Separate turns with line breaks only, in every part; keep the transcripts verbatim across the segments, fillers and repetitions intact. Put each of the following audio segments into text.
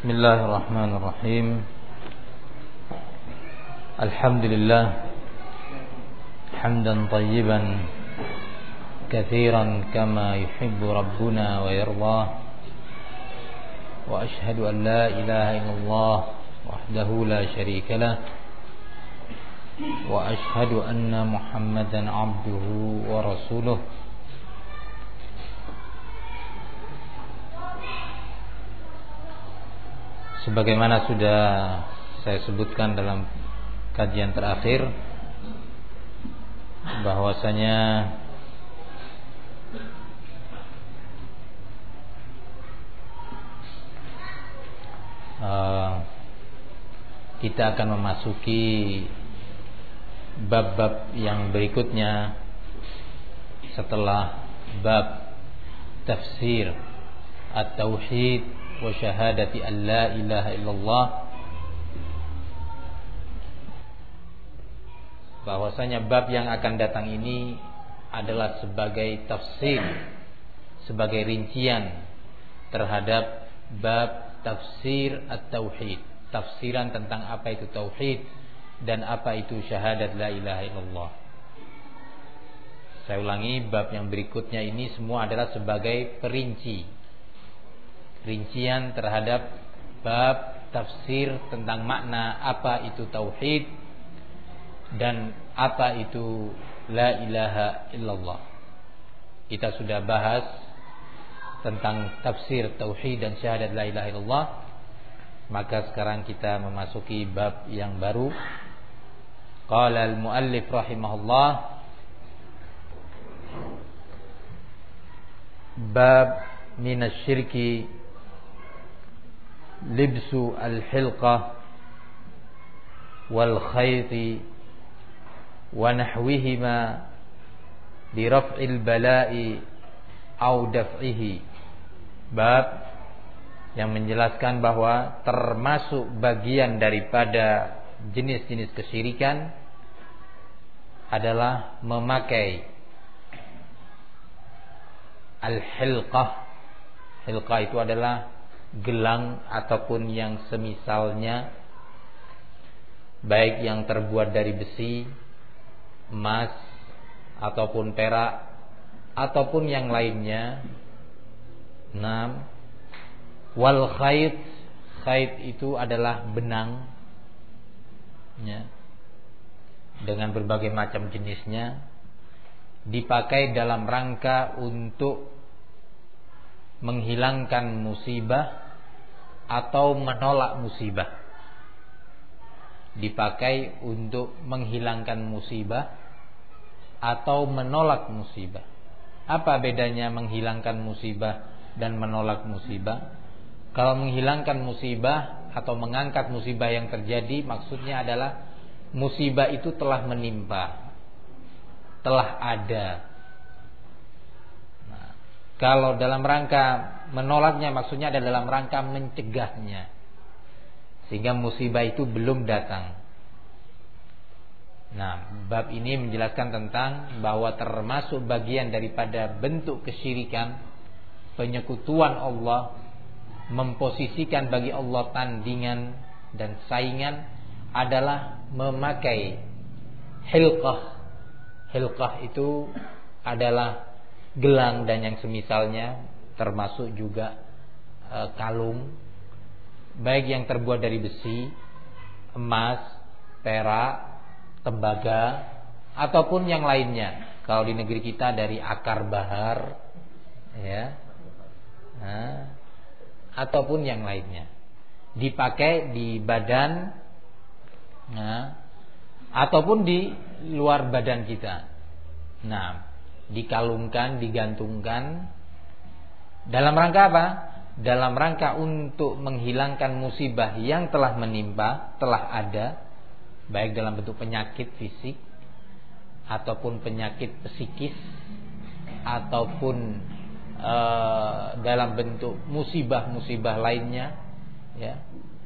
Bismillahirrahmanirrahim. Alhamdulillah hamdan tayyiban katsiran kama yuhibbu rabbuna wa yardah. Wa ashhadu an la ilaha illallah wahdahu la syarika lah. Wa ashhadu anna Muhammadan abduhu wa rasuluh. Sebagaimana sudah saya sebutkan dalam kajian terakhir, bahwasanya uh, kita akan memasuki bab-bab yang berikutnya setelah bab tafsir at-tauhid wa syahadati an la ilaha illallah, bahwasanya bab yang akan datang ini adalah sebagai tafsir, sebagai rincian terhadap bab tafsir at-tauhid, tafsiran tentang apa itu tauhid dan apa itu syahadat la ilaha illallah. Saya ulangi, bab yang berikutnya ini semua adalah sebagai perinci, rincian terhadap bab tafsir tentang makna apa itu tauhid dan apa itu la ilaha illallah. Kita sudah bahas tentang tafsir tauhid dan syahadat la ilaha illallah. Maka sekarang kita memasuki bab yang baru. Qala al-muallif rahimahullah, bab minasyirki libsu al-hilqah wal khayti wa nahwihima li raf'il bala'i au daf'ihi. Bab yang menjelaskan bahwa termasuk bagian daripada jenis-jenis kesyirikan adalah memakai al-hilqah. Hilqah itu adalah gelang ataupun yang semisalnya, baik yang terbuat dari besi, emas ataupun perak ataupun yang lainnya. Enam, wal khayt, khayt itu adalah benang ya, dengan berbagai macam jenisnya, dipakai dalam rangka untuk menghilangkan musibah atau menolak musibah. Dipakai untuk menghilangkan musibah atau menolak musibah. Apa bedanya menghilangkan musibah dan menolak musibah? Kalau menghilangkan musibah atau mengangkat musibah yang terjadi, maksudnya adalah musibah itu telah menimpa, telah ada. Nah, kalau dalam rangka menolaknya, maksudnya ada dalam rangka mencegahnya, sehingga musibah itu belum datang. Nah, bab ini menjelaskan tentang bahwa termasuk bagian daripada bentuk kesyirikan, penyekutuan Allah, memposisikan bagi Allah tandingan dan saingan, adalah memakai hilqah. Hilqah itu adalah gelang dan yang semisalnya, termasuk juga e, kalung, baik yang terbuat dari besi, emas, perak, tembaga ataupun yang lainnya. Kalau di negeri kita dari akar bahar ya, nah, ataupun yang lainnya, dipakai di badan, nah, ataupun di luar badan kita. Nah, dikalungkan, digantungkan dalam rangka apa? Dalam rangka untuk menghilangkan musibah yang telah menimpa, telah ada, baik dalam bentuk penyakit fisik ataupun penyakit psikis ataupun e, dalam bentuk musibah-musibah lainnya ya.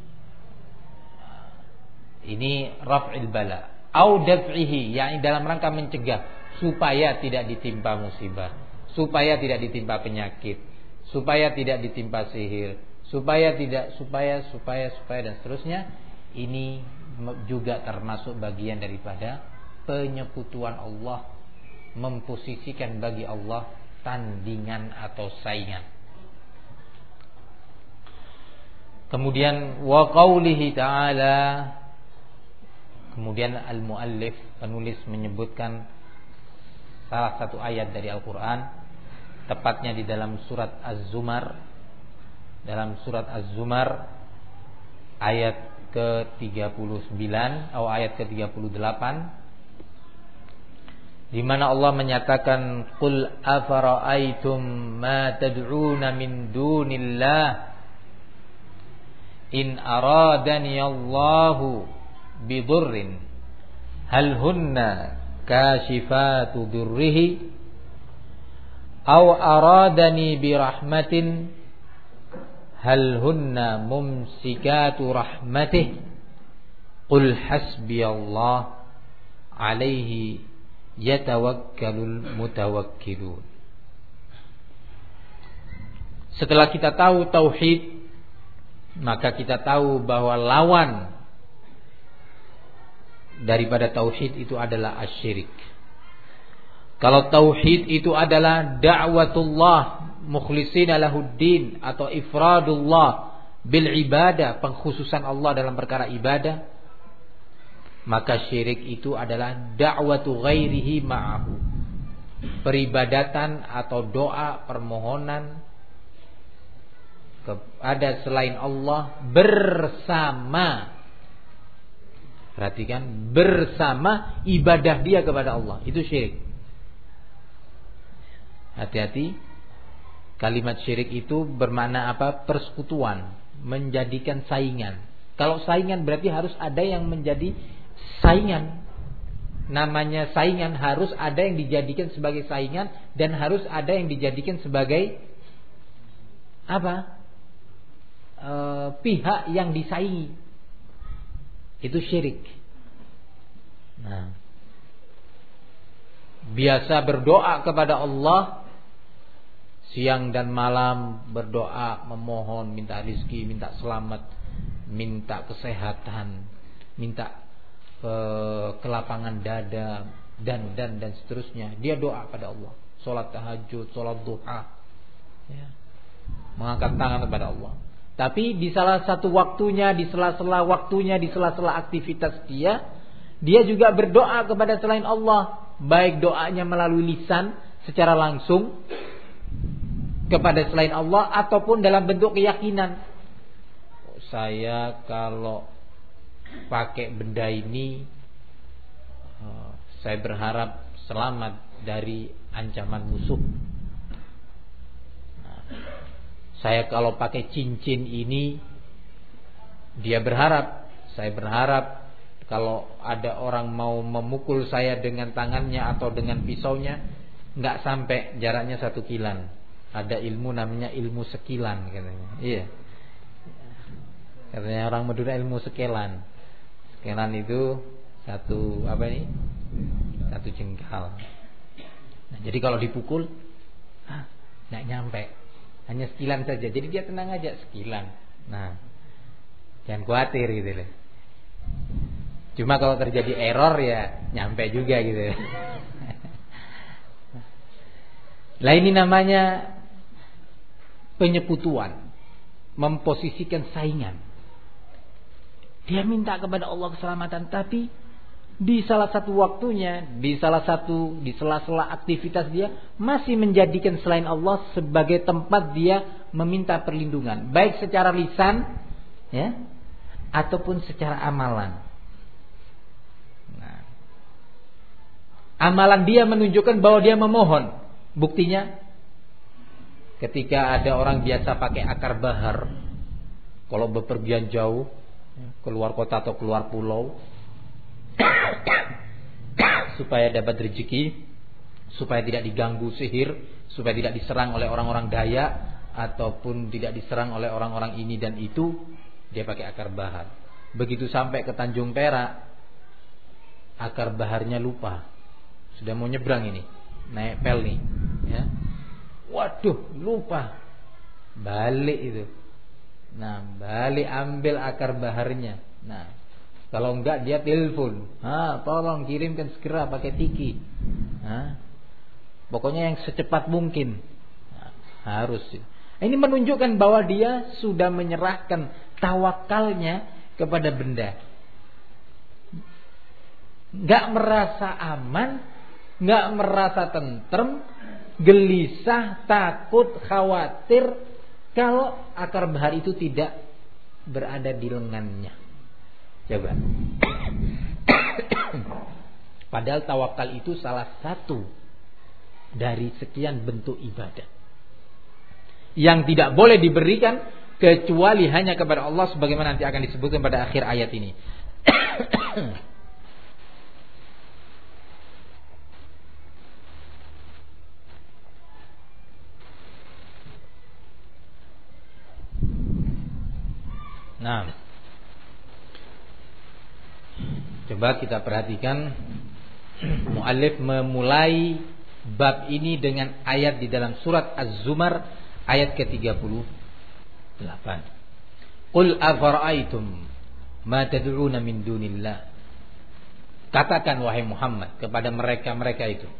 Ini raf'il bala au daf'ihi, yakni dalam rangka mencegah supaya tidak ditimpa musibah, supaya tidak ditimpa penyakit, supaya tidak ditimpa sihir, supaya tidak supaya supaya supaya dan seterusnya. Ini juga termasuk bagian daripada penyekutuan Allah, memposisikan bagi Allah tandingan atau saingan. Kemudian wa qaulihi ta'ala, kemudian al-muallif penulis menyebutkan salah satu ayat dari Al-Qur'an, tepatnya di dalam surat Az-Zumar, dalam surat Az-Zumar ayat ke tiga puluh sembilan atau ayat ke tiga puluh delapan, di mana Allah menyatakan qul afara'aitum ma tad'una min dunillah in aradani Allahu bidurrin hal hunna kashifatu durrihi aw aradani birahmatin hal hunna mumsikatu rahmatih qul hasbiyallah alaihi yatawakkalul mutawakkilun. Setelah kita tahu tauhid, maka kita tahu bahwa lawan daripada tauhid itu adalah asyirik. Kalau tauhid itu adalah da'watullah mukhlishina lahuddin atau ifradullah bil ibadah, pengkhususan Allah dalam perkara ibadah, maka syirik itu adalah da'watu ghairihi ma'ahu, peribadatan atau doa permohonan kepada selain Allah bersama, perhatikan, bersama ibadah dia kepada Allah, itu syirik. Hati-hati, kalimat syirik itu bermakna apa? Persekutuan, menjadikan saingan. Kalau saingan berarti harus ada yang menjadi saingan. Namanya saingan harus ada yang dijadikan sebagai saingan dan harus ada yang dijadikan sebagai apa? E, pihak yang disaingi. Itu syirik. Nah, biasa berdoa kepada Allah siang dan malam, berdoa, memohon, minta rezeki, minta selamat, minta kesehatan, minta ke kelapangan dada dan dan dan seterusnya. Dia doa pada Allah, salat tahajud, salat duha, ya, mengangkat tangan kepada Allah. Tapi di salah satu waktunya, di sela-sela waktunya, di sela-sela aktivitas dia, dia juga berdoa kepada selain Allah, baik doanya melalui lisan secara langsung kepada selain Allah ataupun dalam bentuk keyakinan. Saya kalau pakai benda ini, saya berharap selamat dari ancaman musuh. Nah, saya kalau pakai cincin ini, dia berharap, saya berharap kalau ada orang mau memukul saya dengan tangannya atau dengan pisaunya, nggak sampai jaraknya satu kilan. Ada ilmu namanya ilmu sekilan katanya. Iya. Katanya orang Madura ilmu sekelan. Sekelan itu satu apa ini? Satu jengkal. Nah, jadi kalau dipukul, ah, nggak nyampe, hanya sekilan saja. Jadi dia tenang aja, sekilan. Nah, jangan khawatir gitu loh. Cuma kalau terjadi error ya nyampe juga gitu. Lah ini namanya penyekutuan, memposisikan saingan. Dia minta kepada Allah keselamatan, tapi di salah satu waktunya, di salah satu di sela-sela aktivitas dia masih menjadikan selain Allah sebagai tempat dia meminta perlindungan, baik secara lisan, ya, ataupun secara amalan. Nah, amalan dia menunjukkan bahwa dia memohon. Buktinya, ketika ada orang biasa pakai akar bahar, kalau bepergian jauh, keluar kota atau keluar pulau, supaya dapat rezeki, supaya tidak diganggu sihir, supaya tidak diserang oleh orang-orang Dayak ataupun tidak diserang oleh orang-orang ini dan itu, dia pakai akar bahar. Begitu sampai ke Tanjung Perak, akar baharnya lupa, sudah mau nyebrang ini, naik pel nih, ya. Waduh, lupa, balik itu. Nah, balik ambil akar baharnya. Nah, kalau enggak dia telepon. Ah, tolong kirimkan segera pakai tiki. Nah, pokoknya yang secepat mungkin. Nah, harus. Ini menunjukkan bahwa dia sudah menyerahkan tawakalnya kepada benda. Enggak merasa aman, enggak merasa tentrem, gelisah, takut, khawatir kalau akar bahar itu tidak berada di lengannya. Coba. Padahal tawakal itu salah satu dari sekian bentuk ibadah yang tidak boleh diberikan kecuali hanya kepada Allah, sebagaimana nanti akan disebutkan pada akhir ayat ini. Nah, coba kita perhatikan muallif memulai bab ini dengan ayat di dalam surat Az-Zumar ayat ke tiga puluh delapan. Qul afara'aitum ma tad'una min dunillah. Katakan wahai Muhammad kepada mereka-mereka itu.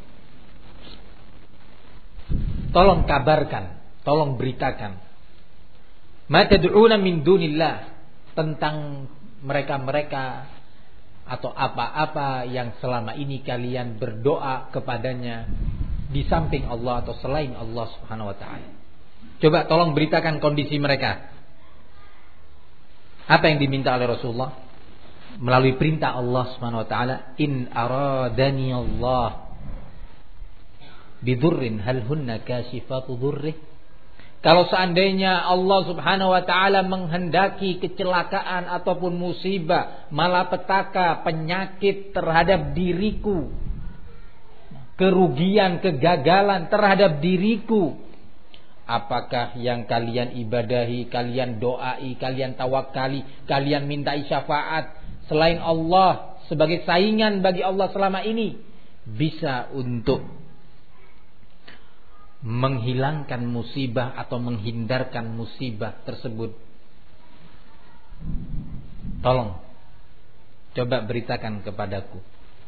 Tolong kabarkan, tolong beritakan. Ma tad'una min dunillah, tentang mereka-mereka atau apa-apa yang selama ini kalian berdoa kepadanya di samping Allah atau selain Allah Subhanahu wa taala. Coba tolong beritakan kondisi mereka. Apa yang diminta oleh Rasulullah melalui perintah Allah Subhanahu wa taala, in aradani Allah bidurrin hal hunna kashifatu durrih. Kalau seandainya Allah Subhanahu wa taala menghendaki kecelakaan ataupun musibah, malapetaka, penyakit terhadap diriku, kerugian, kegagalan terhadap diriku, apakah yang kalian ibadahi, kalian doai, kalian tawakali, kalian mintai syafaat selain Allah sebagai saingan bagi Allah selama ini bisa untuk menghilangkan musibah atau menghindarkan musibah tersebut? Tolong coba beritakan kepadaku.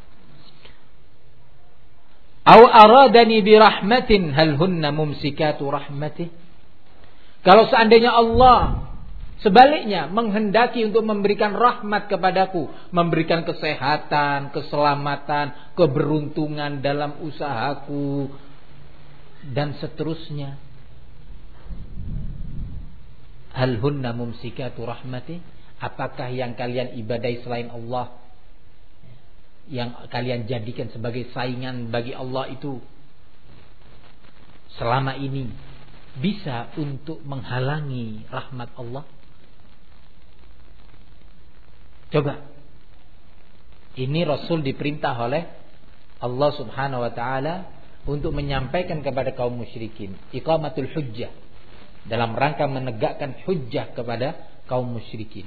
Aw aradani bi rahmatin hal hunna mumsikatu rahmatih. Kalau seandainya Allah sebaliknya menghendaki untuk memberikan rahmat kepadaku, memberikan kesehatan, keselamatan, keberuntungan dalam usahaku dan seterusnya, hal hunna mumsikatu rahmati, apakah yang kalian ibadai selain Allah, yang kalian jadikan sebagai saingan bagi Allah itu selama ini bisa untuk menghalangi rahmat Allah? Coba, ini Rasul diperintah oleh Allah Subhanahu wa taala untuk menyampaikan kepada kaum musyrikin, iqamatul hujjah, dalam rangka menegakkan hujjah kepada kaum musyrikin.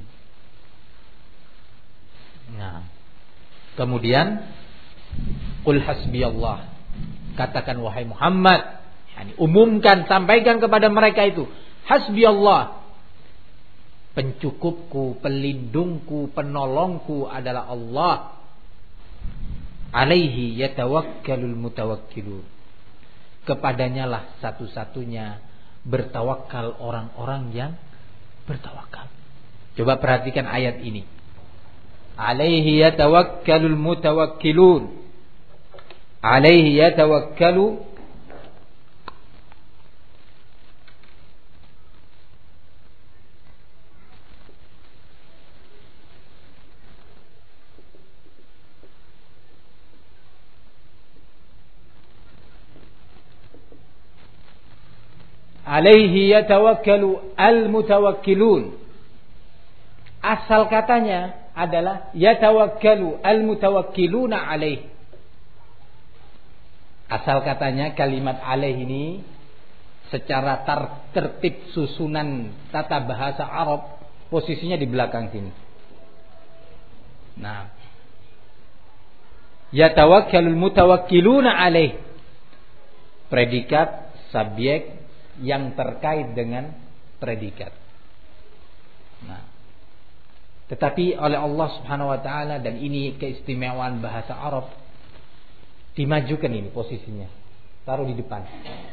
Nah, kemudian qul hasbiyallah, katakan wahai Muhammad, yani umumkan, sampaikan kepada mereka itu, hasbiyallah, pencukupku, pelindungku, penolongku adalah Allah. Alaihi yatawakkalul mutawakkilun, kepadanya lah satu-satunya bertawakal orang-orang yang bertawakal. Coba perhatikan ayat ini. Alaihi yatawakkalul mutawakkilun. Alaihi yatawakkalu Alaihi yatawakkalu al-mutawakkilun. Asal katanya adalah yatawakkalu al-mutawakkiluna alaih. Asal katanya kalimat alaih ini secara tertib susunan tata bahasa Arab posisinya di belakang sini. Nah, yatawakkalul mutawakkiluna alaih, predikat, subjek yang terkait dengan predikat. Nah, tetapi oleh Allah Subhanahu wa taala, dan ini keistimewaan bahasa Arab, dimajukan ini posisinya, taruh di depan.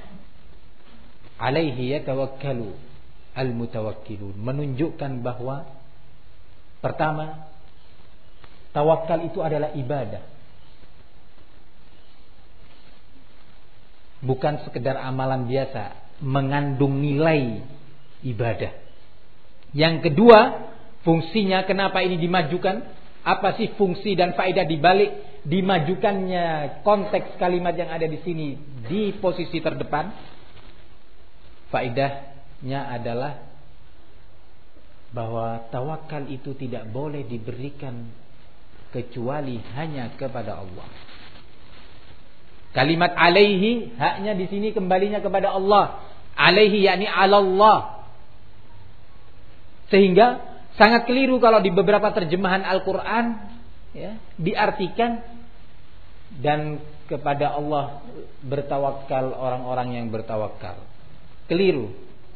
Alaihi yatawakkalu al-mutawakkilun, menunjukkan bahwa pertama, tawakal itu adalah ibadah, bukan sekedar amalan biasa, mengandung nilai ibadah. Yang kedua, fungsinya kenapa ini dimajukan? Apa sih fungsi dan faedah dibalik dimajukannya konteks kalimat yang ada di sini di posisi terdepan? Faedahnya adalah bahwa tawakal itu tidak boleh diberikan kecuali hanya kepada Allah. Kalimat alaihi, haknya di sini kembalinya kepada Allah. Alaihi yakni ala Allah. Sehingga sangat keliru kalau di beberapa terjemahan Al-Quran ya, diartikan dan kepada Allah bertawakal orang-orang yang bertawakal. Keliru.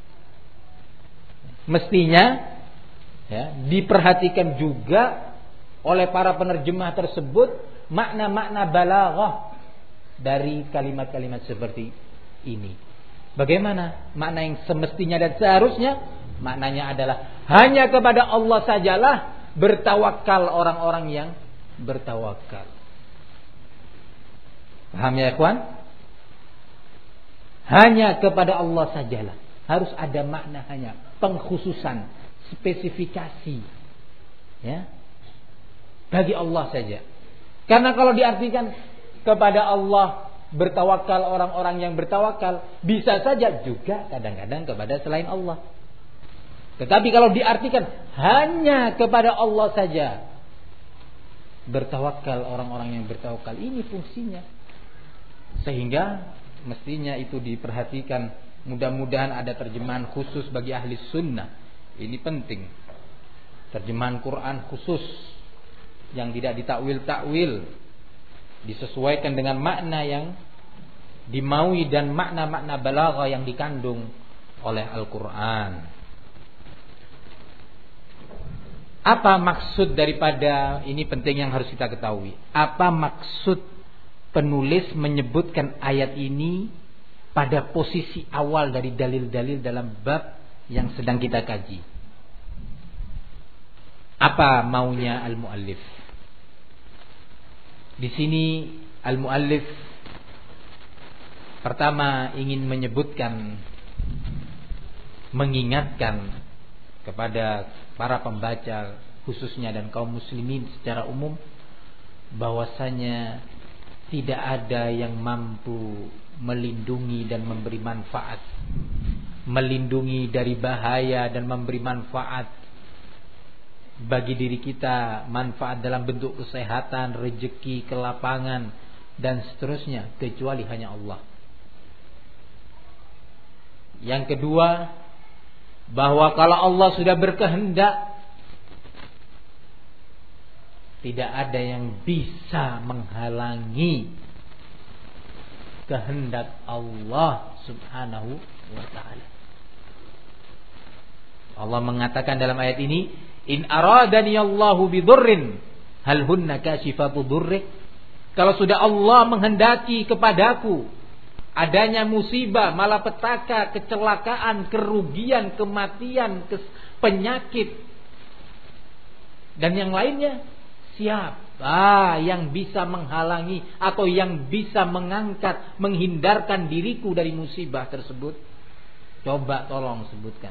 Mestinya ya, diperhatikan juga oleh para penerjemah tersebut makna-makna balaghah dari kalimat-kalimat seperti ini. Bagaimana makna yang semestinya dan seharusnya? Maknanya adalah hanya kepada Allah sajalah bertawakal orang-orang yang bertawakal. Paham ya ikhwan? Hanya kepada Allah sajalah. Harus ada makna hanya, pengkhususan, spesifikasi. Ya. Bagi Allah saja. Karena kalau diartikan kepada Allah bertawakal orang-orang yang bertawakal, bisa saja juga kadang-kadang kepada selain Allah. Tetapi kalau diartikan hanya kepada Allah saja bertawakal orang-orang yang bertawakal, ini fungsinya. Sehingga mestinya itu diperhatikan. Mudah-mudahan ada terjemahan khusus bagi ahli sunnah. Ini penting. Terjemahan Quran khusus yang tidak ditakwil-takwil, disesuaikan dengan makna yang dimaui dan makna-makna balaghah yang dikandung oleh Al-Quran. Apa maksud daripada ini penting yang harus kita ketahui. Apa maksud penulis menyebutkan ayat ini pada posisi awal dari dalil-dalil dalam bab yang sedang kita kaji? Apa maunya al-muallif? Di sini al-muallif pertama ingin menyebutkan, mengingatkan kepada para pembaca khususnya dan kaum muslimin secara umum bahwasanya tidak ada yang mampu melindungi dan memberi manfaat, melindungi dari bahaya dan memberi manfaat bagi diri kita, manfaat dalam bentuk kesehatan, rezeki, kelapangan dan seterusnya, kecuali hanya Allah. Yang kedua, bahwa kalau Allah sudah berkehendak, tidak ada yang bisa menghalangi kehendak Allah Subhanahu wa ta'ala. Allah mengatakan dalam ayat ini, in aradani Allahu bidurrin hal hunna kashifatu durri. Kalau sudah Allah menghendaki kepadaku adanya musibah, malapetaka, kecelakaan, kerugian, kematian, penyakit dan yang lainnya, siapa yang bisa menghalangi atau yang bisa mengangkat, menghindarkan diriku dari musibah tersebut? Coba tolong sebutkan.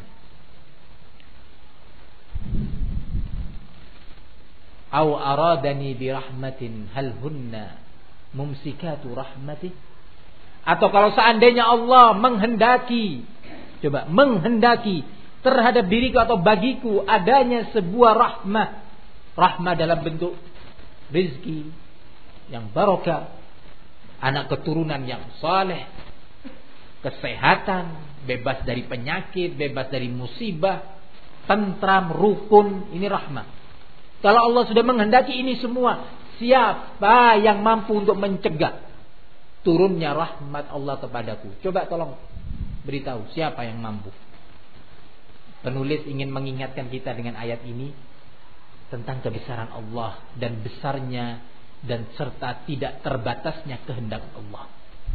Au aradani birahmatin hal hunna mumsikatu rahmatih. Atau kalau seandainya Allah menghendaki, coba menghendaki terhadap diriku atau bagiku adanya sebuah rahmah, rahmah dalam bentuk rezeki yang barokah, anak keturunan yang saleh, kesehatan, bebas dari penyakit, bebas dari musibah, tentram, rukun, ini rahmah. Kalau Allah sudah menghendaki ini semua, siapa yang mampu untuk mencegah turunnya rahmat Allah kepadaku? Coba tolong beritahu siapa yang mampu. Penulis ingin mengingatkan kita dengan ayat ini tentang kebesaran Allah dan besarnya dan serta tidak terbatasnya kehendak Allah.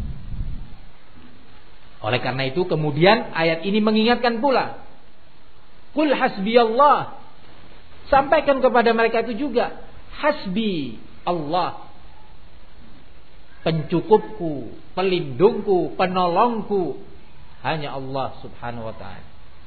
Oleh karena itu kemudian ayat ini mengingatkan pula, Qul hasbiyallah. Sampaikan kepada mereka itu juga, hasbi Allah, pencukupku, pelindungku, penolongku hanya Allah subhanahu wa ta'ala.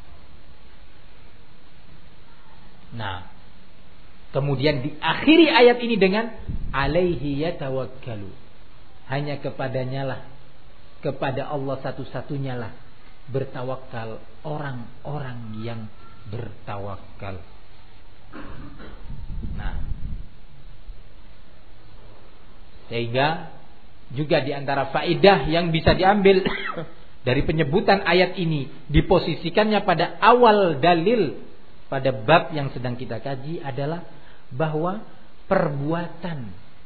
Nah, kemudian diakhiri ayat ini dengan alaihi yatawakkalu. Hanya kepadanya lah, kepada Allah satu-satunya lah bertawakal orang-orang yang bertawakal. Nah, sehingga juga diantara faedah yang bisa diambil dari penyebutan ayat ini, diposisikannya pada awal dalil pada bab yang sedang kita kaji adalah bahwa perbuatan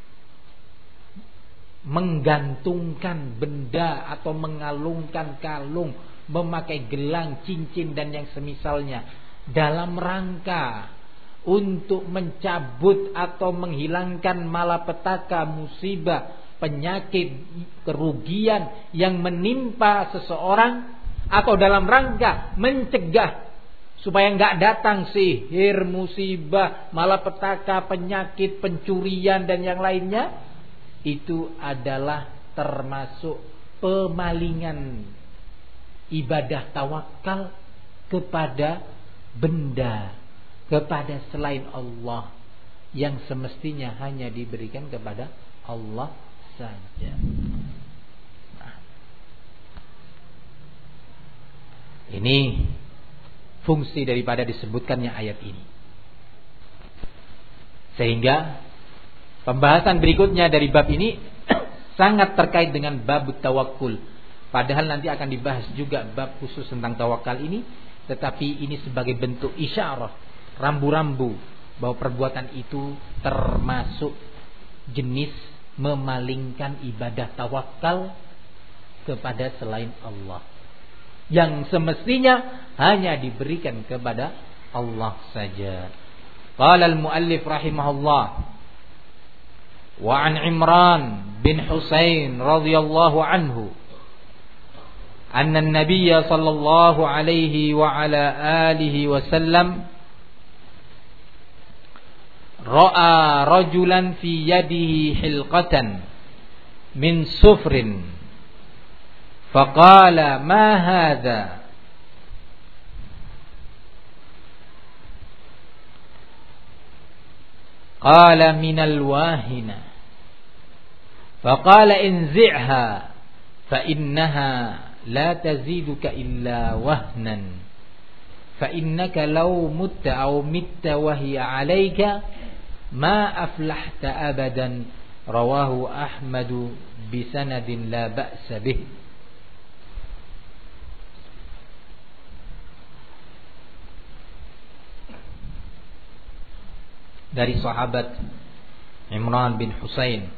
menggantungkan benda atau mengalungkan kalung, memakai gelang, cincin dan yang semisalnya dalam rangka untuk mencabut atau menghilangkan malapetaka, musibah, penyakit, kerugian yang menimpa seseorang, atau dalam rangka mencegah supaya enggak datang sihir, musibah, malapetaka, penyakit, pencurian dan yang lainnya, itu adalah termasuk pemalingan ibadah tawakal kepada benda, kepada selain Allah yang semestinya hanya diberikan kepada Allah saja. Nah, ini fungsi daripada disebutkannya ayat ini. Sehingga pembahasan berikutnya dari bab ini sangat terkait dengan bab tawakkul. Padahal nanti akan dibahas juga bab khusus tentang tawakal ini, tetapi ini sebagai bentuk isyarah, rambu-rambu bahwa perbuatan itu termasuk jenis memalingkan ibadah tawakal kepada selain Allah, yang semestinya hanya diberikan kepada Allah saja. Qala al-muallif rahimahullah, wa an Imran bin Husain radhiyallahu anhu anna an-nabiy sallallahu alaihi wa ala alihi wasallam ra'a rajulan fi yadihi hilqatan min sufrin faqala ma hadha qala min al-wahina faqala inzi'ha fa innaha la taziduka illa wahnan fa innaka law mutta aw mitta wa hiya 'alayka ma aflahta abadan. Rawahu Ahmad bisanadin la ba'sa bih. Dari sahabat Imran bin Husain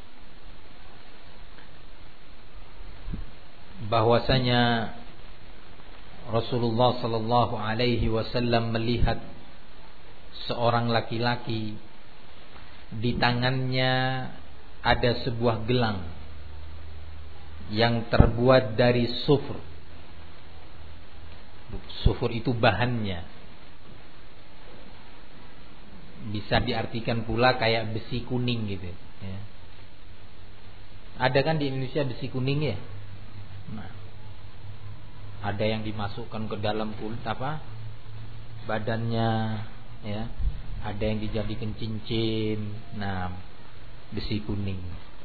bahwasanya Rasulullah sallallahu alaihi wasallam melihat seorang laki-laki, di tangannya ada sebuah gelang yang terbuat dari sufur. Sufur itu bahannya bisa diartikan pula kayak besi kuning gitu ya. Ada kan di Indonesia besi kuning ya. Nah, ada yang dimasukkan ke dalam kulit apa badannya ya, ada yang dijadikan cincin. Nah, besi kuning.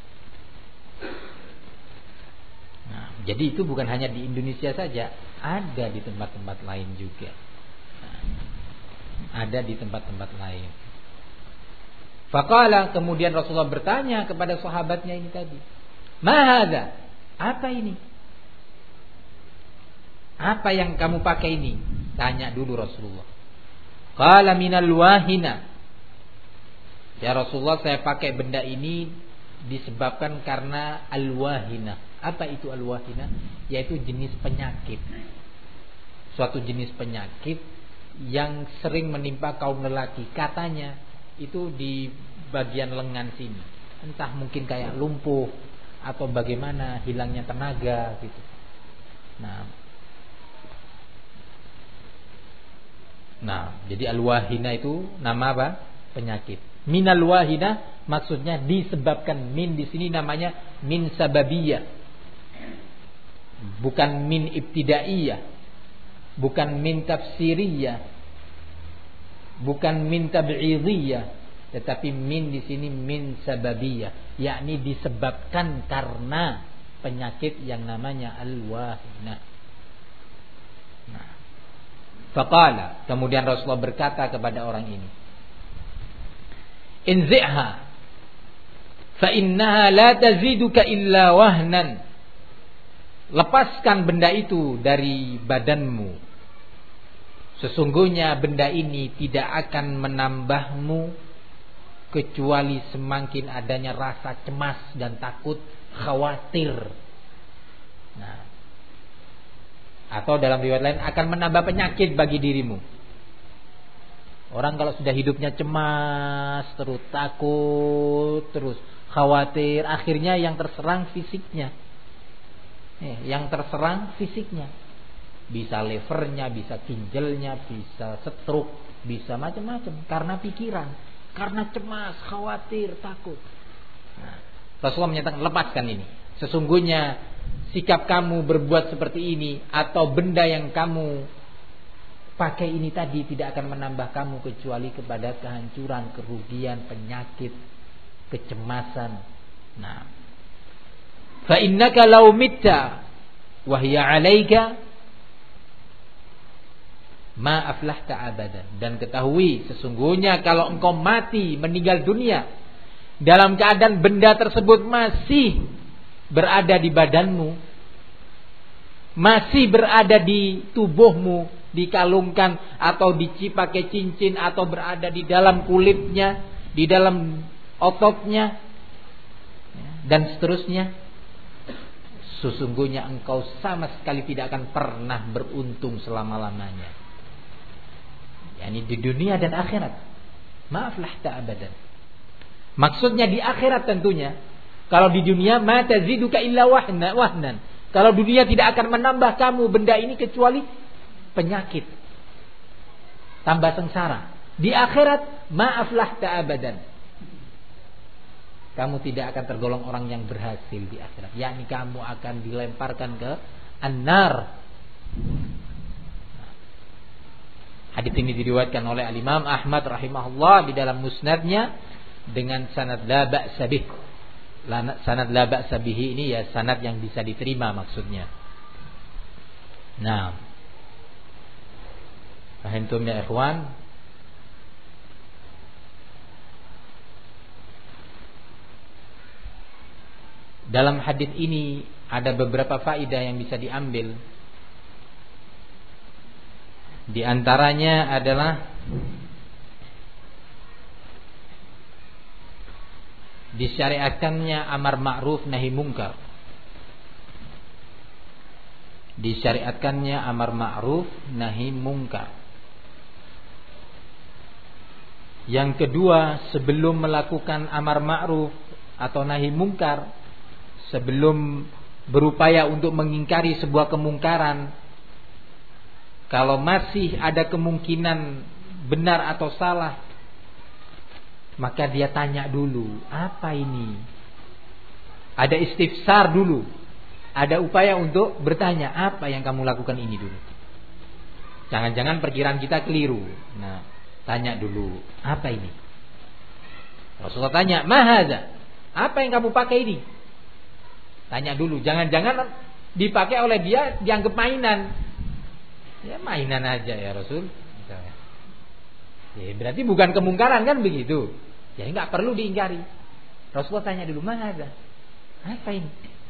Nah, jadi itu bukan hanya di Indonesia saja, ada di tempat-tempat lain juga. Nah, ada di tempat-tempat lain. Faqala, kemudian Rasulullah bertanya kepada sahabatnya ini tadi, "Ma hadza?" Apa ini? Apa yang kamu pakai ini? Tanya dulu Rasulullah. Qala minal wahina. Ya Rasulullah, saya pakai benda ini disebabkan karena al-wahina. Apa itu al-wahina? Yaitu jenis penyakit. Suatu jenis penyakit yang sering menimpa kaum lelaki. Katanya itu di bagian lengan sini. Entah mungkin kayak lumpuh atau bagaimana, hilangnya tenaga gitu. Nah, nah jadi al-wahina itu nama apa? Penyakit. Minal wahina maksudnya disebabkan. Min di sini namanya min sababiyah, bukan min ibtidaiyah, bukan min tafsiriyah, bukan min tab'idiyah, tetapi min di sini min sababiyah, yakni disebabkan karena penyakit yang namanya al-wahina. Nah, faqala, kemudian Rasulullah berkata kepada orang ini, inzi'ha fa innaha la taziduka illa wahnan. Lepaskan benda itu dari badanmu. Sesungguhnya benda ini tidak akan menambahmu kecuali semakin adanya rasa cemas dan takut, khawatir. Nah, atau dalam riwayat lain akan menambah penyakit bagi dirimu. Orang kalau sudah hidupnya cemas, terus takut, terus khawatir, akhirnya yang terserang fisiknya. Eh, yang terserang fisiknya. Bisa levernya, bisa ginjalnya, bisa stroke, bisa macam-macam karena pikiran, karena cemas, khawatir, takut. Nah, Rasulullah menyatakan lepaskan ini. Sesungguhnya sikap kamu berbuat seperti ini atau benda yang kamu pakai ini tadi tidak akan menambah kamu kecuali kepada kehancuran, kerugian, penyakit, kecemasan. Nah, fa innaka law mitta wa hiya 'alaika ma aflahta abadan. Dan ketahui sesungguhnya kalau engkau mati, meninggal dunia dalam keadaan benda tersebut masih berada di badanmu, masih berada di tubuhmu, dikalungkan atau dipakai cincin atau berada di dalam kulitnya, di dalam ototnya dan seterusnya, sesungguhnya engkau sama sekali tidak akan pernah beruntung selama-lamanya, yakni di dunia dan akhirat. Maaflah tak abadan. Maksudnya di akhirat tentunya. Kalau di dunia ma taziduka illa wahnan. Kalau dunia tidak akan menambah kamu benda ini kecuali penyakit, tambah sengsara. Di akhirat maaflah ta'abadan, kamu tidak akan tergolong orang yang berhasil di akhirat, yakni kamu akan dilemparkan ke an-nar. Hadis ini diriwayatkan oleh Al-Imam Ahmad rahimahullah di dalam musnadnya dengan sanad la ba'sa bih. Sanad la ba'sa bihi ini ya sanad yang bisa diterima maksudnya. Nah, Fahimtum ya ikhwan? Dalam hadis ini ada beberapa faedah yang bisa diambil. Di antaranya adalah disyariatkannya amar ma'ruf nahi mungkar. Disyariatkannya amar ma'ruf nahi mungkar. Yang kedua, sebelum melakukan amar ma'ruf atau nahi mungkar, sebelum berupaya untuk mengingkari sebuah kemungkaran, kalau masih ada kemungkinan benar atau salah, maka dia tanya dulu, apa ini? Ada istifsar dulu, ada upaya untuk bertanya, apa yang kamu lakukan ini dulu. Jangan-jangan perkiraan kita keliru. Nah, tanya dulu, apa ini? Rasulullah tanya, mahadza? Apa yang kamu pakai ini? Tanya dulu, jangan-jangan dipakai oleh dia dianggap mainan. Ya mainan aja ya Rasul. Ya, berarti bukan kemungkaran kan begitu. Ya nggak perlu diingkari. Rasulullah tanya dulu, mahadza? Apa ini?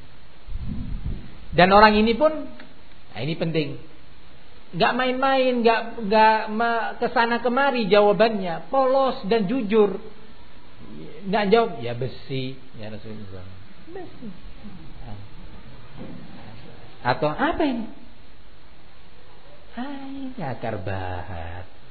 Dan orang ini pun, nah ini penting, nggak main-main, nggak nggak kesana kemari jawabannya, polos dan jujur. Nggak jawab, ya besi, ya Rasulullah. Besi. Atau apa ini? Hai, akar bahat.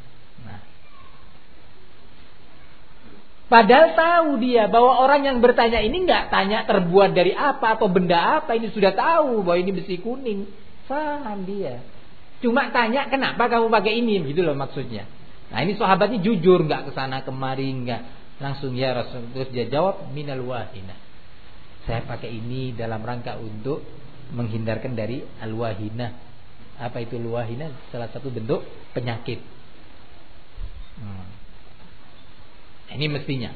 Padahal tahu dia bahwa orang yang bertanya ini nggak tanya terbuat dari apa atau benda apa, ini sudah tahu bahwa ini besi kuning, paham dia. Cuma tanya kenapa kamu pakai ini, gitu loh maksudnya. Nah ini sahabatnya jujur, nggak kesana kemari, nggak langsung ya Rasul. Terus dia jawab minal wahina. Saya pakai ini dalam rangka untuk menghindarkan dari al-wahina. Apa itu al-wahina? Salah satu bentuk penyakit. Hmm. Ini mestinya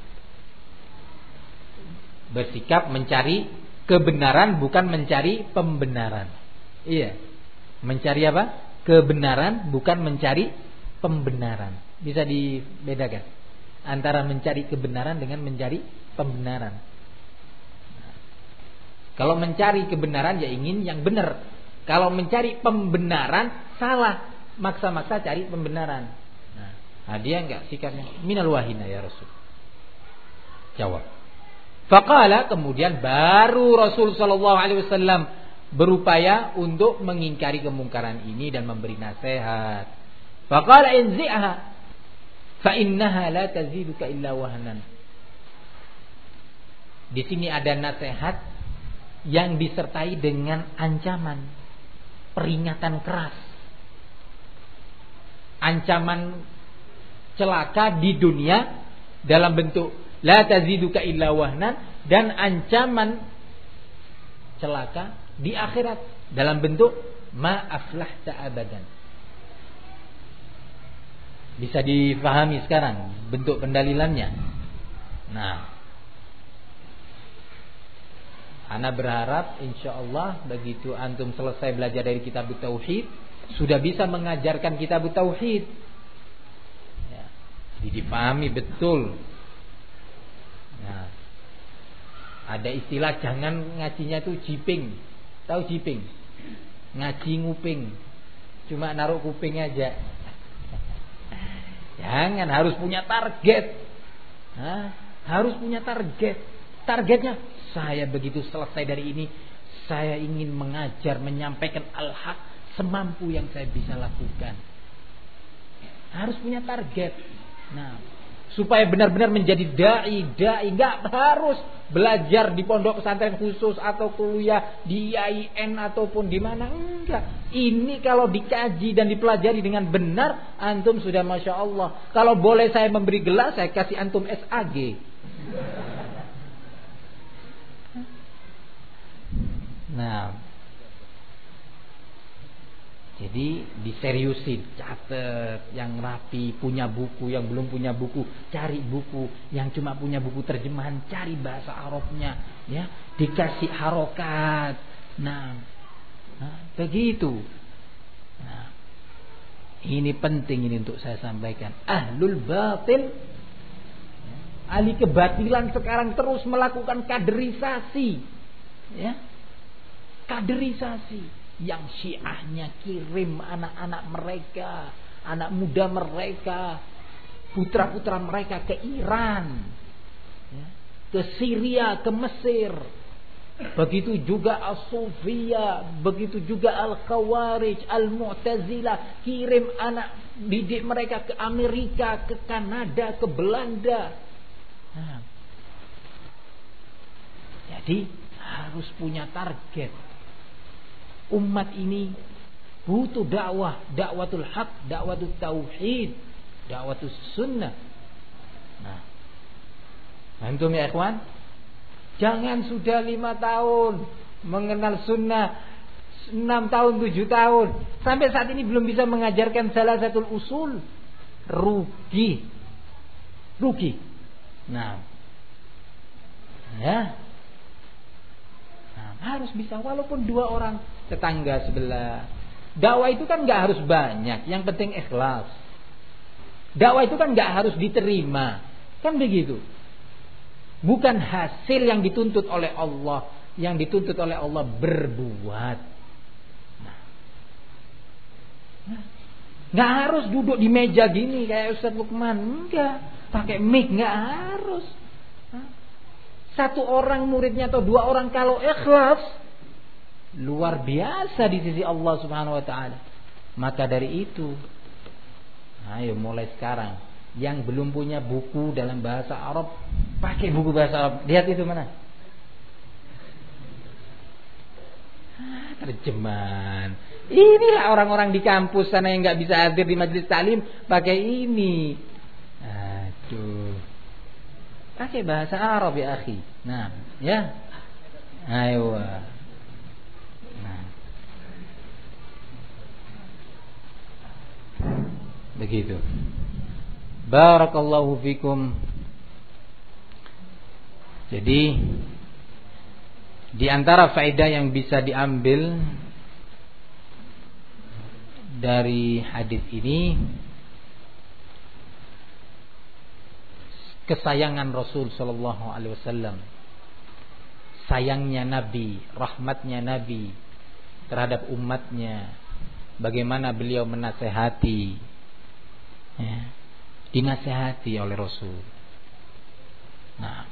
bersikap mencari kebenaran, bukan mencari pembenaran. Iya. Mencari apa? Kebenaran, bukan mencari pembenaran. Bisa dibedakan antara mencari kebenaran dengan mencari pembenaran. Nah, kalau mencari kebenaran ya ingin yang benar. Kalau mencari pembenaran salah, maksa-maksa cari pembenaran. Nah, dia enggak sikapnya minal wahina ya Rasul. Jawab. Faqala, kemudian baru Rasul sallallahu alaihi wasallam berupaya untuk mengingkari kemungkaran ini dan memberi nasihat. Faqala inzi'ha fa innaha la taziduka illa wahnan. Di sini ada nasihat yang disertai dengan ancaman, peringatan keras. Ancaman celaka di dunia dalam bentuk la taziduka illa wahnan, dan ancaman celaka di akhirat dalam bentuk ma aflahta abadan. Bisa difahami sekarang bentuk pendalilannya. Nah, ana berharap insyaallah begitu antum selesai belajar dari kitab tauhid sudah bisa mengajarkan kitab tauhid. Dipahami betul. Nah, ada istilah jangan ngajinya tuh jiping. Tahu jiping? Ngaji nguping. Cuma naruh kuping aja. Jangan, harus punya target. Hah? Harus punya target. Targetnya saya begitu selesai dari ini, saya ingin mengajar, menyampaikan al-haq semampu yang saya bisa lakukan. Harus punya target. Nah, supaya benar-benar menjadi dai, dai enggak harus belajar di pondok pesantren khusus atau kuliah di I A I N ataupun di mana, enggak. Ini kalau dikaji dan dipelajari dengan benar, antum sudah masya Allah. Kalau boleh saya memberi gelar, saya kasih antum S A G. Nah, jadi diseriusin, catat yang rapi, punya buku, yang belum punya buku, cari buku, yang cuma punya buku terjemahan, cari bahasa Arabnya, ya, dikasih harokat. Nah, nah begitu. Nah, ini penting ini untuk saya sampaikan. Ahlul batil, ahli kebatilan sekarang terus melakukan kaderisasi, ya, kaderisasi. Yang Syiahnya kirim anak-anak mereka, anak muda mereka, putra-putra mereka ke Iran, ya, ke Syria, ke Mesir. Begitu juga As-Sufiyah, begitu juga Al-Khawarij, Al-Mu'tazilah, kirim anak didik mereka ke Amerika, ke Kanada, ke Belanda. Nah, jadi harus punya target. Umat ini butuh dakwah, dakwatul haq, dakwatul tauhid, dakwatul sunnah. Nah, antum ya ikhwan, jangan sudah lima tahun mengenal sunnah, enam tahun, tujuh tahun, sampai saat ini belum bisa mengajarkan salah satu usul, rugi, rugi. Nah, ya, nah, harus bisa walaupun dua orang tetangga sebelah. Dakwah itu kan nggak harus banyak, yang penting ikhlas. Dakwah itu kan nggak harus diterima, kan begitu. Bukan hasil yang dituntut oleh Allah, yang dituntut oleh Allah berbuat. Nah, nggak harus duduk di meja gini kayak Ustaz Lukman, enggak. Pakai mic nggak harus. Satu orang muridnya atau dua orang kalau ikhlas, luar biasa di sisi Allah Subhanahu wa taala. Maka dari itu, ayo mulai sekarang yang belum punya buku dalam bahasa Arab, pakai buku bahasa Arab. Lihat itu mana? Ah, terjemahan. Inilah orang-orang di kampus sana yang nggak bisa hadir di majelis taklim, pakai ini. Aduh. Pakai bahasa Arab ya akhi. Nah, ya. Ayo. Nah. Begitu. Barakallahu fikum. Jadi di antara faedah yang bisa diambil dari hadis ini, kesayangan Rasul sallallahu alaihi wasallam, sayangnya Nabi, rahmatnya Nabi terhadap umatnya, bagaimana beliau menasehati, ya, dinasehati oleh Rasul. Nah,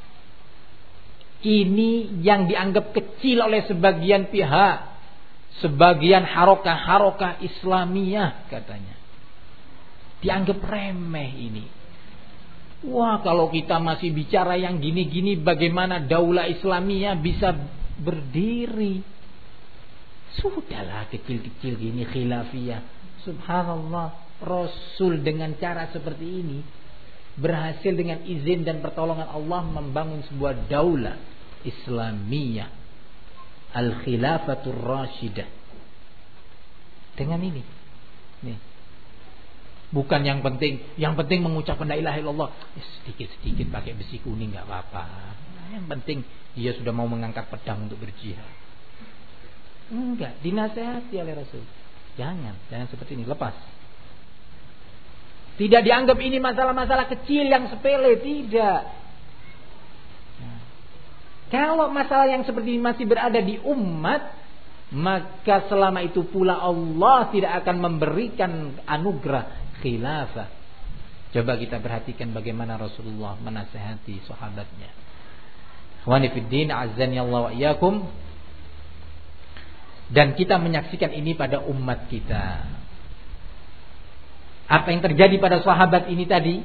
ini yang dianggap kecil oleh sebagian pihak, sebagian harokah-harokah Islamiyah katanya, dianggap remeh ini. Wah, kalau kita masih bicara yang gini-gini, bagaimana daulah Islamiyah bisa berdiri? Sudahlah, kecil-kecil gini khilafiyah. Subhanallah, Rasul dengan cara seperti ini berhasil dengan izin dan pertolongan Allah membangun sebuah daulah Islamiyah, Al-Khilafatur Rashidah. Dengan ini, nih. Bukan yang penting, yang penting mengucapkan la ilaha illallah. Sedikit-sedikit pakai besi kuning enggak apa-apa. Yang penting dia sudah mau mengangkat pedang untuk berjihad. Enggak, dinasihati oleh Rasul. Jangan, jangan seperti ini, lepas. Tidak dianggap ini masalah-masalah kecil yang sepele, tidak. Nah, kalau masalah yang seperti ini masih berada di umat, maka selama itu pula Allah tidak akan memberikan anugerah khilafah. Coba kita perhatikan bagaimana Rasulullah menasihati sahabatnya. Ikhwani fiddin, azzani Allah wa iyyakum. Dan kita menyaksikan ini pada umat kita. Apa yang terjadi pada sahabat ini tadi?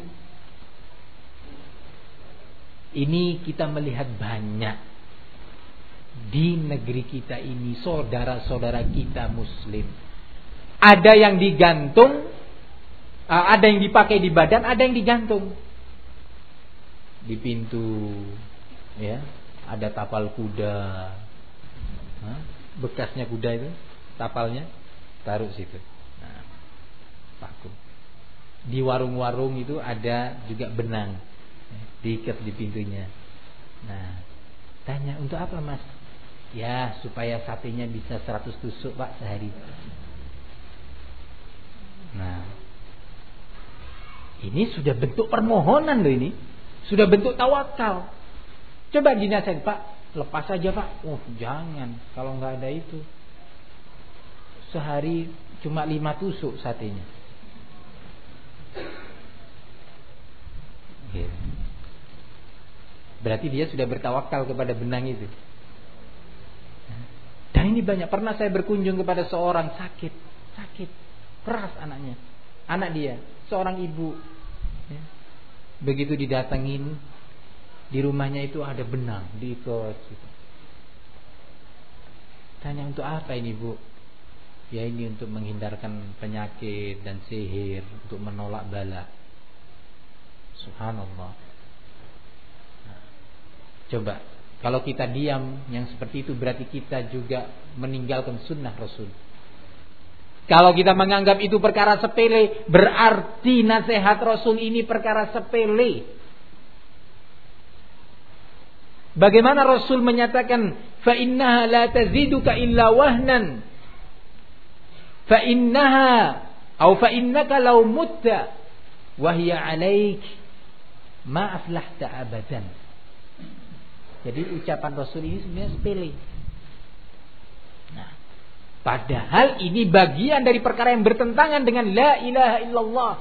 Ini kita melihat banyak di negeri kita ini, saudara-saudara kita muslim. Ada yang digantung, ada yang dipakai di badan, ada yang digantung di pintu, ya, ada tapal kuda. Hah? Bekasnya kuda itu, tapalnya taruh situ. Nah, paku. Di warung-warung itu ada juga benang, diikat di pintunya. Nah, tanya, untuk apa mas? Ya, supaya satenya bisa seratus tusuk pak sehari. Nah, ini sudah bentuk permohonan loh ini. Sudah bentuk tawakal. Coba dinasihat, Pak, lepas saja Pak. Oh jangan, kalau nggak ada itu. Sehari cuma lima tusuk satenya. Berarti dia sudah bertawakal kepada benang itu. Dan ini banyak. Pernah saya berkunjung kepada seorang sakit, sakit keras anaknya, anak dia, seorang ibu. Begitu didatengin, di rumahnya itu ada benang diikat. Tanya, untuk apa ini bu? Ya ini untuk menghindarkan penyakit dan sihir, untuk menolak bala. Subhanallah. Nah, coba kalau kita diam yang seperti itu, berarti kita juga meninggalkan sunnah Rasul. Kalau kita menganggap itu perkara sepele, berarti nasihat Rasul ini perkara sepele. Bagaimana Rasul menyatakan, fa innaha la taziduka illa wahnan, fa innaha atau fa innaka law mutta wa hiya 'alaik ma aflahta abadan. Jadi ucapan Rasul ini sebenarnya sepele. Nah, padahal ini bagian dari perkara yang bertentangan dengan la ilaha illallah.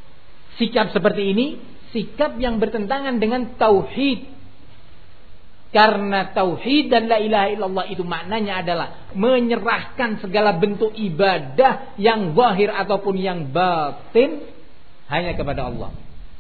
Sikap seperti ini sikap yang bertentangan dengan tauhid. Karena tauhid dan la ilaha illallah itu maknanya adalah menyerahkan segala bentuk ibadah yang zahir ataupun yang batin hanya kepada Allah.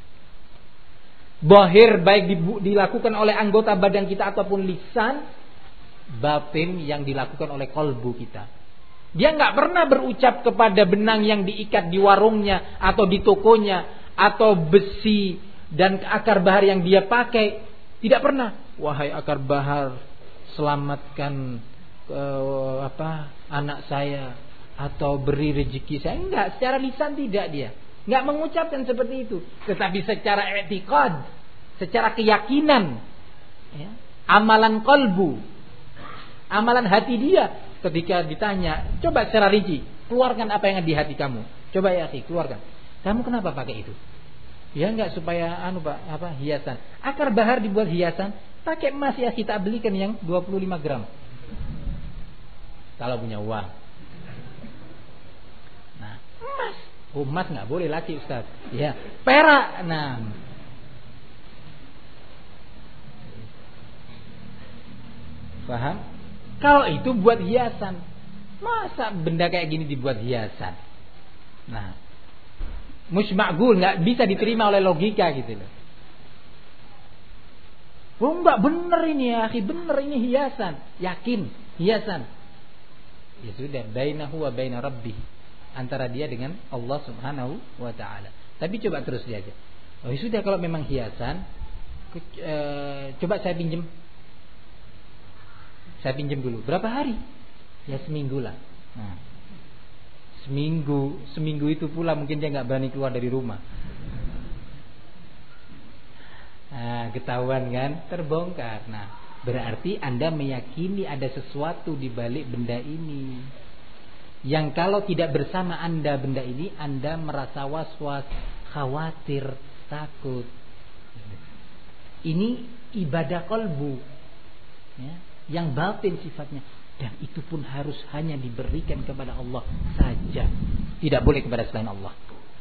Zahir baik dilakukan oleh anggota badan kita ataupun lisan, batin yang dilakukan oleh kalbu kita. Dia nggak pernah berucap kepada benang yang diikat di warungnya atau di tokonya atau besi dan akar bahar yang dia pakai. Tidak pernah, wahai akar bahar, selamatkan uh, apa anak saya atau beri rezeki saya. Enggak, secara lisan tidak dia. Enggak mengucapkan seperti itu. Tetapi secara i'tiqad, secara keyakinan, ya, amalan qalbu, amalan hati dia ketika ditanya, coba secara rinci, keluarkan apa yang ada di hati kamu. Coba ya, akhi, keluarkan. Kamu kenapa pakai itu? Ya enggak supaya anu Pak, apa hiasan. Akar bahar dibuat hiasan, pakai emas ya kita belikan yang dua puluh lima gram. Kalau punya uang. Nah, emas. Oh, emas enggak boleh laki Ustaz. Ya, perak. Nah. Paham? Kalau itu buat hiasan. Masa benda kayak gini dibuat hiasan? Nah, musma'gul, nggak bisa diterima oleh logika gitu loh. Oh enggak, bener ini ya akhi, bener ini hiasan. Yakin, hiasan. Ya sudah, bainahu wa baina rabbih, antara dia dengan Allah Subhanahu wa taala. Tapi coba terus dia aja. Oh ya sudah, kalau memang hiasan, e, coba saya pinjem. Saya pinjem dulu. Berapa hari? Ya seminggu lah. Nah, Seminggu, seminggu itu pula mungkin dia nggak berani keluar dari rumah. Nah, ketahuan kan, terbongkar. Nah, berarti Anda meyakini ada sesuatu di balik benda ini. Yang kalau tidak bersama Anda benda ini, Anda merasa was-was, khawatir, takut. Ini ibadah qalbu, ya, yang batin sifatnya. Dan itu pun harus hanya diberikan kepada Allah saja. Tidak boleh kepada selain Allah.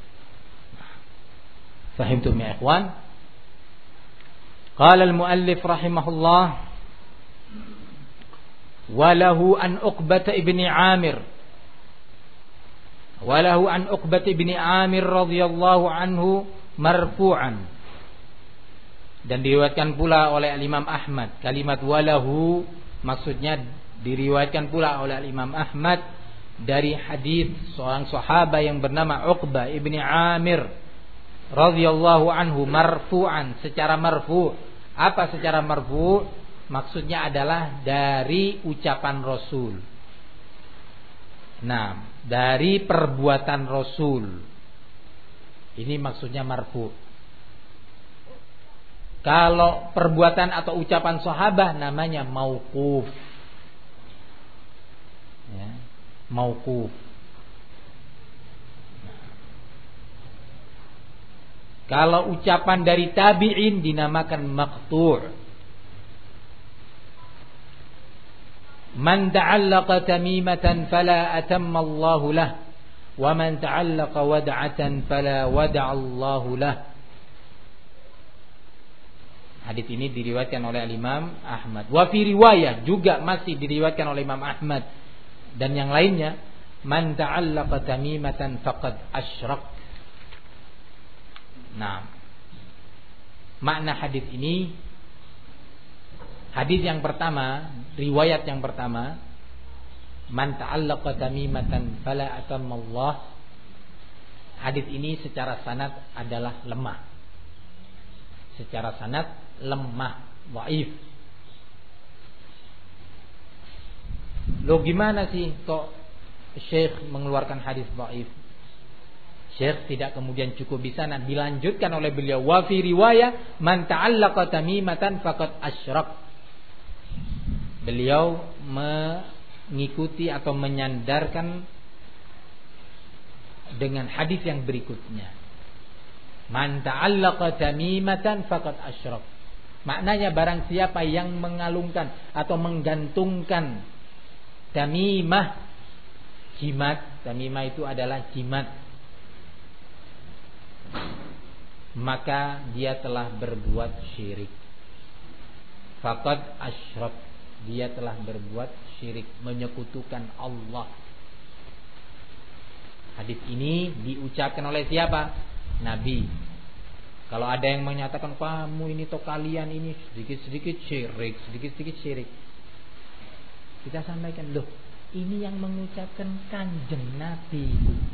Fahimtum ya ikhwan? Qala al-muallif rahimahullah, walahu an Uqbah ibni Amir, walahu an Uqbah ibni Amir radhiyallahu anhu marfu'an. Dan diriwayatkan pula oleh Imam Ahmad. Kalimat walahu maksudnya diriwayatkan pula oleh Imam Ahmad dari hadis seorang sahabat yang bernama Uqbah ibni Amir radhiyallahu anhu marfu'an, secara marfu'. Apa secara marfu'? Maksudnya adalah dari ucapan Rasul. Nah, dari perbuatan Rasul. Ini maksudnya marfu'. Kalau perbuatan atau ucapan sahabat namanya mauquf. Ya, mauquf. Kalau ucapan dari tabi'in dinamakan maqtu'. Man ta'allaqa tamimatan fala atamma Allahu lah, wa man ta'allaqa wad'atan fala wada'a Allahu lah. Hadis ini diriwayatkan oleh Imam Ahmad. Wa fi riwayah, juga masih diriwayatkan oleh Imam Ahmad dan yang lainnya, man ta'allaqa tamimatan faqad asyrak. Nah, makna hadis ini, hadis yang pertama, riwayat yang pertama, man ta'allaqa tamimatan fala atamma Allah. Hadis ini secara sanad adalah lemah. Secara sanad lemah, dhaif. Loh gimana sih kok Syekh mengeluarkan hadis dhaif? Syekh tidak kemudian cukup di sana, dilanjutkan oleh beliau, wa fi riwayah man ta'allaqa tamimatan faqad asyrak. Beliau mengikuti atau menyandarkan dengan hadis yang berikutnya. Man ta'allaqa tamimatan faqad asyrak. Maknanya barang siapa yang mengalungkan atau menggantungkan tamimah, jimat. Tamimah itu adalah jimat, maka dia telah berbuat syirik. faqad asyrak, dia telah berbuat syirik, menyekutukan Allah. Hadis ini diucapkan oleh siapa? Nabi. Kalau ada yang menyatakan kamu ini atau kalian ini sedikit-sedikit syirik, sedikit-sedikit syirik, kita sampaikan, loh, ini yang mengucapkan Kanjeng Nabi,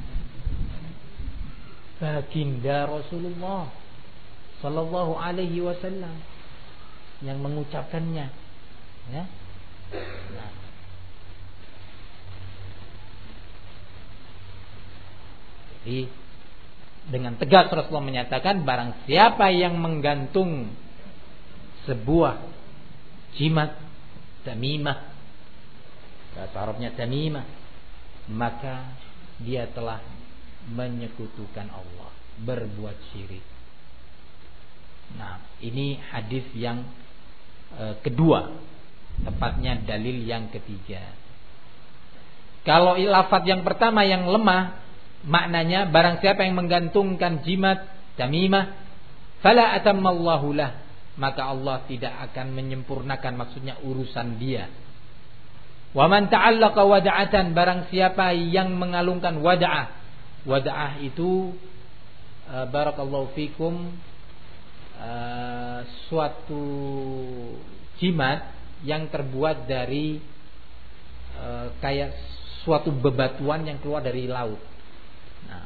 baginda Rasulullah sallallahu alaihi wasallam yang mengucapkannya, ya. Nah. Jadi dengan tegas Rasulullah menyatakan, barang siapa yang menggantung sebuah jimat, tamimah, bahasa Arabnya tamimah, maka dia telah menyekutukan Allah, berbuat syirik. Nah, ini hadis yang e, kedua, tepatnya dalil yang ketiga. Kalau lafaz yang pertama yang lemah, maknanya barang siapa yang menggantungkan jimat, tamimah, fala atammallahu lah, maka Allah tidak akan menyempurnakan, maksudnya urusan dia. Wa man ta'allaqa wada'atan, barang siapa yang mengalungkan wada'ah. Wada'ah itu uh, barakallahu fikum, uh, suatu jimat yang terbuat dari uh, kayak suatu bebatuan yang keluar dari laut. Nah,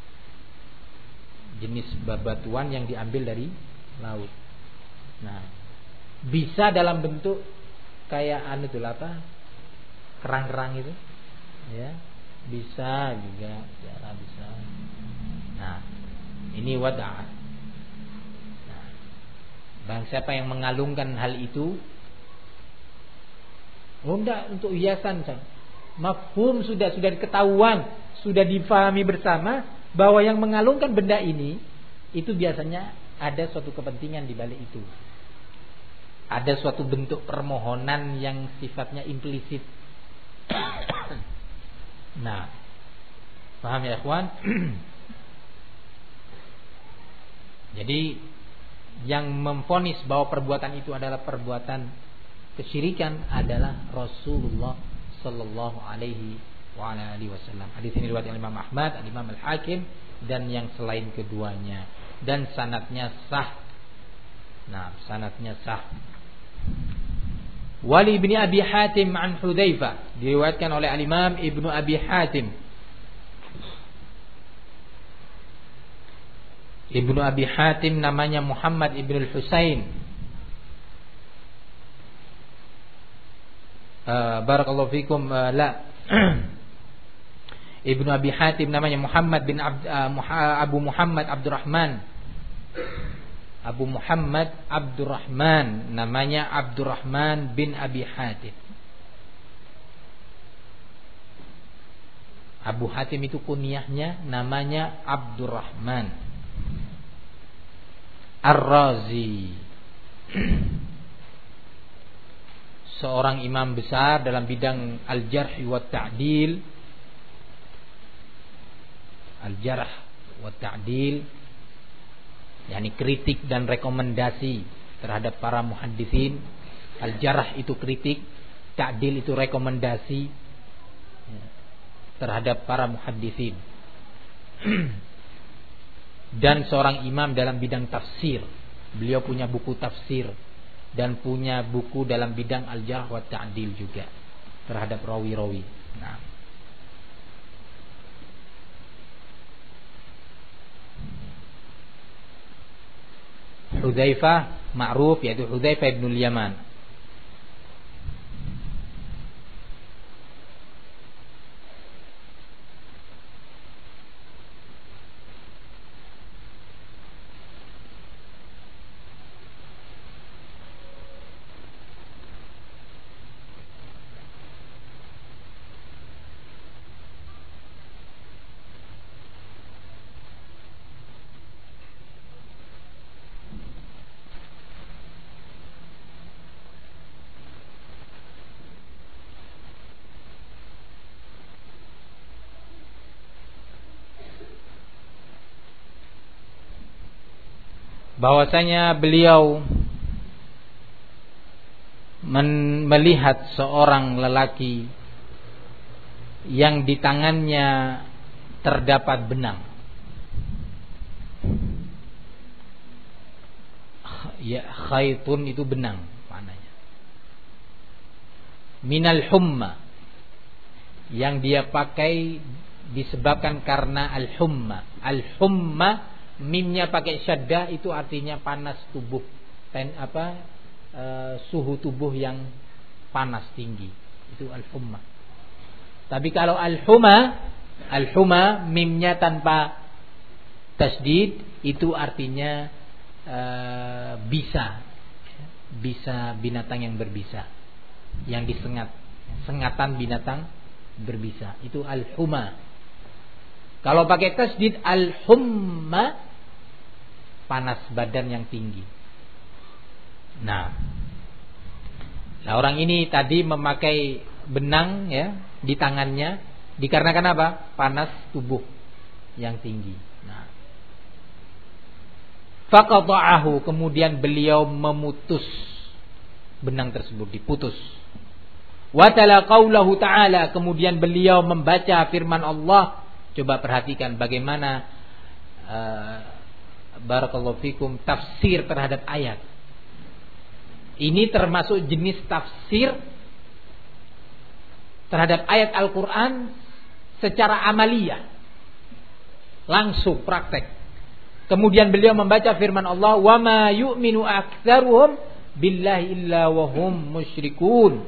jenis bebatuan yang diambil dari laut. Nah, bisa dalam bentuk kayak anu itu apa? Kerang-kerang itu, ya, bisa juga, ya, bisa. Nah, ini wadah. Nah, bang siapa yang mengalungkan hal itu? Oh, enggak, untuk hiasan, kan? Mafhum sudah sudah diketahuan, sudah difahami bersama bahwa yang mengalungkan benda ini itu biasanya ada suatu kepentingan di balik itu. Ada suatu bentuk permohonan yang sifatnya implisit. Nah, paham ya ikhwan? Jadi yang memvonis bahwa perbuatan itu adalah perbuatan kesyirikan adalah Rasulullah sallallahu alaihi wa ala alihi wasallam. Hadis ini riwayat Imam Ahmad, Imam Al-Hakim dan yang selain keduanya, dan sanadnya sah. Nah, sanadnya sah. Wali ibni Abi Hatim an Hudzaifah, diriwayatkan oleh Al-Imam Ibnu Abi Hatim. Ibnu Abi Hatim namanya Muhammad ibn al-Husain. Uh, barakallahu fikum, uh, la Ibnu Abi Hatim namanya Muhammad bin Abd, uh, Muha, Abu Muhammad Abdurrahman. Abu Muhammad Abdurrahman namanya Abdurrahman bin Abi Hatim. Abu Hatim itu kunyahnya namanya Abdurrahman Ar-Razi. Seorang imam besar dalam bidang al-jarh wa ta'dil. Al-jarh wa ta'dil, yakni kritik dan rekomendasi terhadap para muhaddisin. Al-jarh itu kritik, ta'dil itu rekomendasi terhadap para muhaddisin. Dan seorang imam dalam bidang tafsir. Beliau punya buku tafsir dan punya buku dalam bidang al-jarh wa ta'dil juga terhadap rawi-rawi. Nah, Hudzaifah ma'ruf, yaitu Hudzaifah ibn al-Yaman. Bahwasanya beliau men- melihat seorang lelaki yang di tangannya terdapat benang. Ya, khaitun itu benang maknanya. Minal humma, yang dia pakai disebabkan karena al-humma. Al-humma, mimnya pakai syaddah, itu artinya panas tubuh. Ten, apa e, suhu tubuh yang panas tinggi. Itu al-humma. Tapi kalau al-huma, al-huma mimnya tanpa tasdid, itu artinya e, bisa. Bisa binatang yang berbisa, yang disengat. Sengatan binatang berbisa. Itu al-huma. Kalau pakai tasdid al-humma, panas badan yang tinggi. Nah, nah orang ini tadi memakai benang ya di tangannya dikarenakan apa? Panas tubuh yang tinggi. Nah, faqata'ahu, kemudian beliau memutus benang tersebut, diputus. Wa tala qaulahu ta'ala, kemudian beliau membaca firman Allah. Coba perhatikan bagaimana uh, barakallahu fikum tafsir terhadap ayat. Ini termasuk jenis tafsir terhadap ayat Al-Quran secara amaliyah, langsung praktek. Kemudian beliau membaca firman Allah, wa ma yu'minu aktsaruhum billahi illa wa hum musyrikun.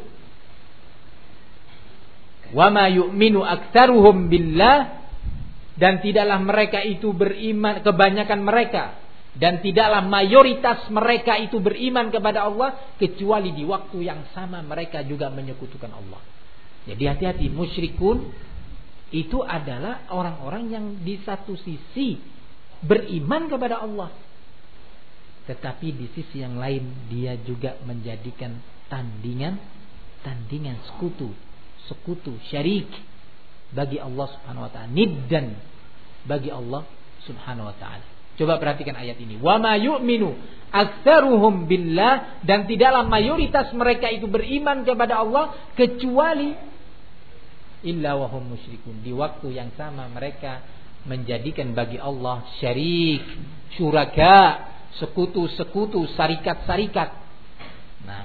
Wa ma yu'minu aktsaruhum billah, dan tidaklah mereka itu beriman, kebanyakan mereka, dan tidaklah mayoritas mereka itu beriman kepada Allah, kecuali di waktu yang sama mereka juga menyekutukan Allah. Jadi hati-hati, musyrikun itu adalah orang-orang yang di satu sisi beriman kepada Allah, tetapi di sisi yang lain dia juga menjadikan tandingan, tandingan sekutu, sekutu syarik bagi Allah Subhanahu wa taala, niddan bagi Allah Subhanahu wa taala. Coba perhatikan ayat ini. Wa ma yu'minu aktsaruhum billah, dan tidaklah mayoritas mereka itu beriman kepada Allah kecuali illa wa hum musyrikun. Di waktu yang sama mereka menjadikan bagi Allah syarik, syuraka, sekutu-sekutu, sarikat-sarikat. Nah,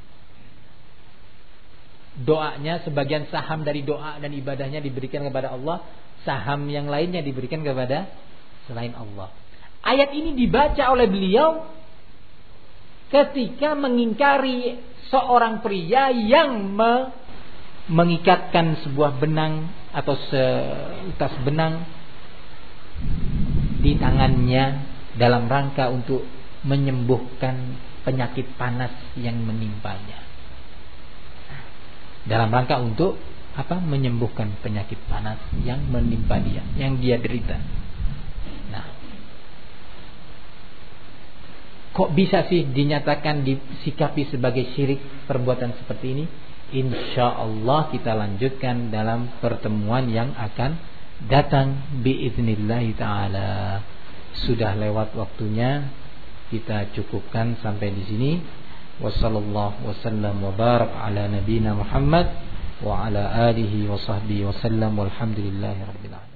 doanya sebagian saham dari doa dan ibadahnya diberikan kepada Allah, saham yang lainnya diberikan kepada selain Allah. Ayat ini dibaca oleh beliau ketika mengingkari seorang pria yang me- mengikatkan sebuah benang atau seutas benang di tangannya dalam rangka untuk menyembuhkan penyakit panas yang menimpanya. Dalam rangka untuk apa? Menyembuhkan penyakit panas yang menimpa dia, yang dia derita. Nah, kok bisa sih dinyatakan, disikapi sebagai syirik perbuatan seperti ini? Insyaallah kita lanjutkan dalam pertemuan yang akan datang biiznillah taala. Sudah lewat waktunya, kita cukupkan sampai di sini. Wassallallahu wasallam wa barak ala nabiyina Muhammad wa ala alihi wa sahbihi wasallam walhamdulillahi rabbil alamin.